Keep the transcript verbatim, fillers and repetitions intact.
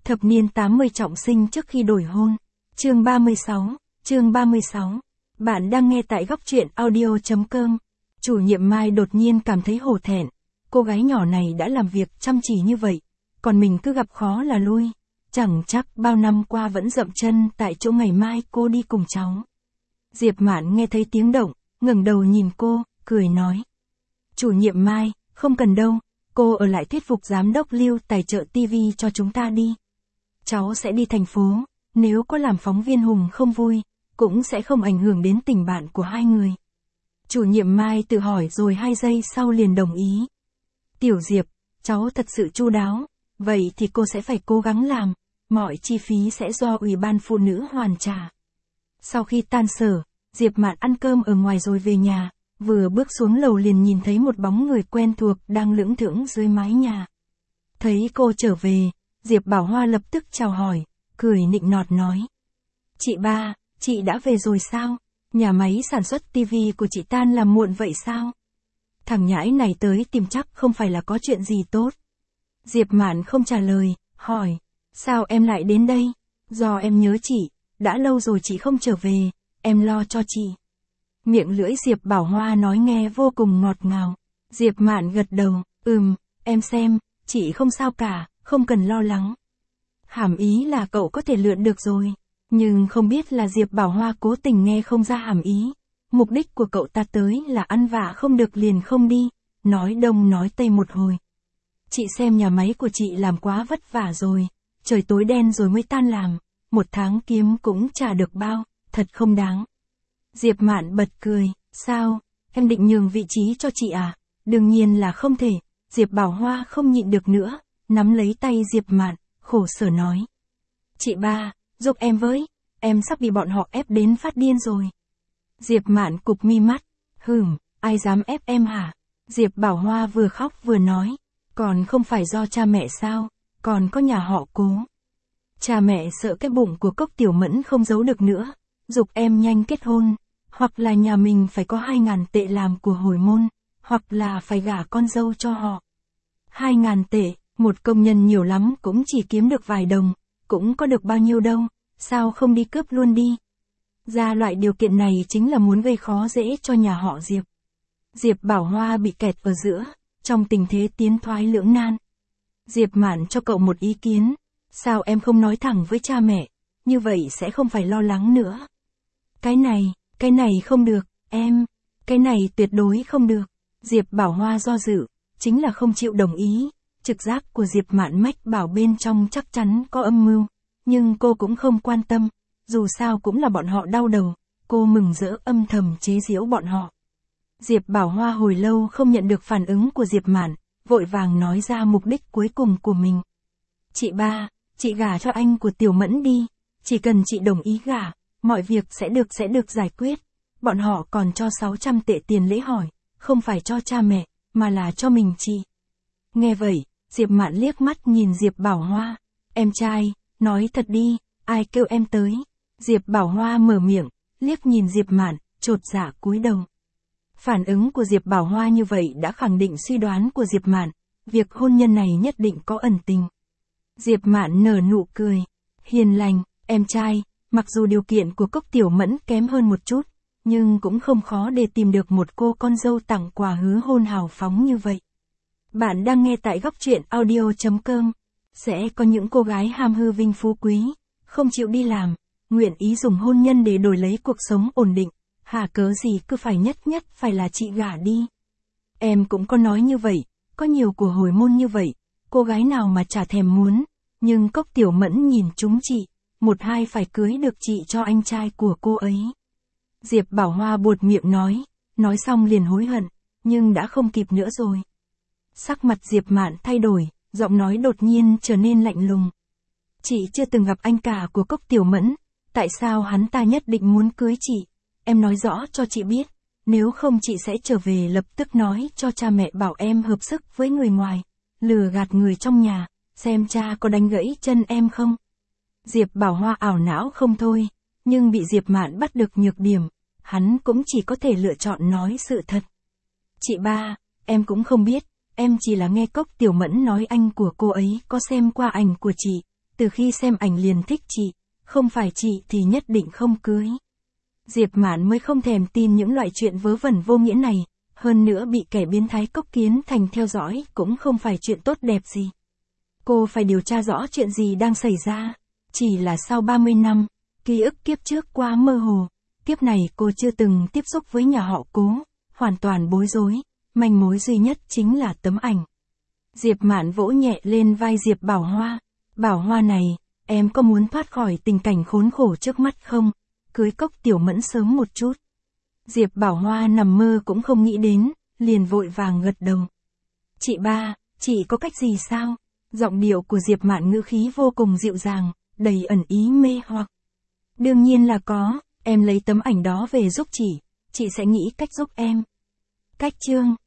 Thập niên tám mươi trọng sinh trước khi đổi hôn. Chương ba mươi sáu, chương ba mươi sáu. Bạn đang nghe tại góc truyện audio chấm com. Chủ nhiệm Mai đột nhiên cảm thấy hổ thẹn. Cô gái nhỏ này đã làm việc chăm chỉ như vậy, còn mình cứ gặp khó là lui. Chẳng chắc bao năm qua vẫn dậm chân tại chỗ ngày mai cô đi cùng cháu. Diệp Mạn nghe thấy tiếng động, ngẩng đầu nhìn cô, cười nói. Chủ nhiệm Mai, không cần đâu, cô ở lại thuyết phục giám đốc Lưu tài trợ ti vi cho chúng ta đi. Cháu sẽ đi thành phố, nếu có làm phóng viên Hùng không vui, cũng sẽ không ảnh hưởng đến tình bạn của hai người. Chủ nhiệm Mai tự hỏi rồi hai giây sau liền đồng ý. Tiểu Diệp, cháu thật sự chu đáo, vậy thì cô sẽ phải cố gắng làm, mọi chi phí sẽ do Ủy ban Phụ nữ hoàn trả. Sau khi tan sở, Diệp Mạn ăn cơm ở ngoài rồi về nhà, vừa bước xuống lầu liền nhìn thấy một bóng người quen thuộc đang lững thững dưới mái nhà. Thấy cô trở về, Diệp Bảo Hoa lập tức chào hỏi, cười nịnh nọt nói. Chị ba, chị đã về rồi sao? Nhà máy sản xuất tivi của chị tan làm muộn vậy sao? Thằng nhãi này tới tìm chắc không phải là có chuyện gì tốt. Diệp Mạn không trả lời, hỏi, sao em lại đến đây? Do em nhớ chị, đã lâu rồi chị không trở về, em lo cho chị. Miệng lưỡi Diệp Bảo Hoa nói nghe vô cùng ngọt ngào. Diệp Mạn gật đầu, ừm, em xem, chị không sao cả, không cần lo lắng. Hàm ý là cậu có thể lượn được rồi. Nhưng không biết là Diệp Bảo Hoa cố tình nghe không ra hàm ý. Mục đích của cậu ta tới là ăn vạ không được liền không đi, nói đông nói tây một hồi. Chị xem nhà máy của chị làm quá vất vả rồi, trời tối đen rồi mới tan làm, một tháng kiếm cũng trả được bao, thật không đáng. Diệp Mạn bật cười, sao, em định nhường vị trí cho chị à? Đương nhiên là không thể. Diệp Bảo Hoa không nhịn được nữa, nắm lấy tay Diệp Mạn, khổ sở nói. Chị ba, giúp em với, em sắp bị bọn họ ép đến phát điên rồi. Diệp Mạn cụp mi mắt, hừm, ai dám ép em hả? Diệp Bảo Hoa vừa khóc vừa nói, còn không phải do cha mẹ sao, còn có nhà họ Cố. Cha mẹ sợ cái bụng của Cốc Tiểu Mẫn không giấu được nữa, giục em nhanh kết hôn, hoặc là nhà mình phải có hai ngàn tệ làm của hồi môn, hoặc là phải gả con dâu cho họ. Hai ngàn tệ, một công nhân nhiều lắm cũng chỉ kiếm được vài đồng, cũng có được bao nhiêu đâu, sao không đi cướp luôn đi. Ra loại điều kiện này chính là muốn gây khó dễ cho nhà họ Diệp. Diệp Bảo Hoa bị kẹt ở giữa, trong tình thế tiến thoái lưỡng nan. Diệp Mạn cho cậu một ý kiến, sao em không nói thẳng với cha mẹ, như vậy sẽ không phải lo lắng nữa. Cái này, cái này không được, em, cái này tuyệt đối không được. Diệp Bảo Hoa do dự, chính là không chịu đồng ý, trực giác của Diệp Mạn mách bảo bên trong chắc chắn có âm mưu, nhưng cô cũng không quan tâm, dù sao cũng là bọn họ đau đầu, cô mừng rỡ âm thầm chế giễu bọn họ. Diệp Bảo Hoa hồi lâu không nhận được phản ứng của Diệp Mạn, vội vàng nói ra mục đích cuối cùng của mình. Chị ba, chị gả cho anh của Tiểu Mẫn đi, chỉ cần chị đồng ý gả, mọi việc sẽ được sẽ được giải quyết. Bọn họ còn cho sáu trăm tệ tiền lễ hỏi, không phải cho cha mẹ, mà là cho mình chị. Nghe vậy, Diệp Mạn liếc mắt nhìn Diệp Bảo Hoa, em trai, nói thật đi, ai kêu em tới? Diệp Bảo Hoa mở miệng, liếc nhìn Diệp Mạn, chột dạ cúi đầu. Phản ứng của Diệp Bảo Hoa như vậy đã khẳng định suy đoán của Diệp Mạn, việc hôn nhân này nhất định có ẩn tình. Diệp Mạn nở nụ cười, hiền lành, em trai, mặc dù điều kiện của Cốc Tiểu Mẫn kém hơn một chút, nhưng cũng không khó để tìm được một cô con dâu tặng quà hứa hôn hào phóng như vậy. Bạn đang nghe tại góc truyện audio chấm com. Sẽ có những cô gái ham hư vinh phú quý, không chịu đi làm, nguyện ý dùng hôn nhân để đổi lấy cuộc sống ổn định, hà cớ gì cứ phải nhất nhất phải là chị gả đi. Em cũng có nói như vậy, có nhiều của hồi môn như vậy, cô gái nào mà chả thèm muốn, nhưng Cốc Tiểu Mẫn nhìn chúng chị, một hai phải cưới được chị cho anh trai của cô ấy. Diệp Bảo Hoa buột miệng nói, nói xong liền hối hận, nhưng đã không kịp nữa rồi. Sắc mặt Diệp Mạn thay đổi, giọng nói đột nhiên trở nên lạnh lùng. Chị chưa từng gặp anh cả của Cốc Tiểu Mẫn, tại sao hắn ta nhất định muốn cưới chị? Em nói rõ cho chị biết, nếu không chị sẽ trở về lập tức nói cho cha mẹ bảo em hợp sức với người ngoài, lừa gạt người trong nhà, xem cha có đánh gãy chân em không. Diệp Bảo Hoa ảo não không thôi, nhưng bị Diệp Mạn bắt được nhược điểm, hắn cũng chỉ có thể lựa chọn nói sự thật. Chị ba, em cũng không biết, em chỉ là nghe Cốc Tiểu Mẫn nói anh của cô ấy có xem qua ảnh của chị, từ khi xem ảnh liền thích chị, không phải chị thì nhất định không cưới. Diệp Mạn mới không thèm tin những loại chuyện vớ vẩn vô nghĩa này, hơn nữa bị kẻ biến thái Cốc Kiến Thành theo dõi cũng không phải chuyện tốt đẹp gì. Cô phải điều tra rõ chuyện gì đang xảy ra. Chỉ là sau ba mươi năm, ký ức kiếp trước quá mơ hồ, kiếp này cô chưa từng tiếp xúc với nhà họ Cố, hoàn toàn bối rối, manh mối duy nhất chính là tấm ảnh. Diệp Mạn vỗ nhẹ lên vai Diệp Bảo Hoa. Bảo Hoa này, em có muốn thoát khỏi tình cảnh khốn khổ trước mắt không? Cưới Cốc Tiểu Mẫn sớm một chút. Diệp Bảo Hoa nằm mơ cũng không nghĩ đến, liền vội vàng gật đầu. Chị ba, chị có cách gì sao? Giọng điệu của Diệp Mạn ngữ khí vô cùng dịu dàng, đầy ẩn ý mê hoặc. Đương nhiên là có, em lấy tấm ảnh đó về giúp chị, chị sẽ nghĩ cách giúp em. Cách chương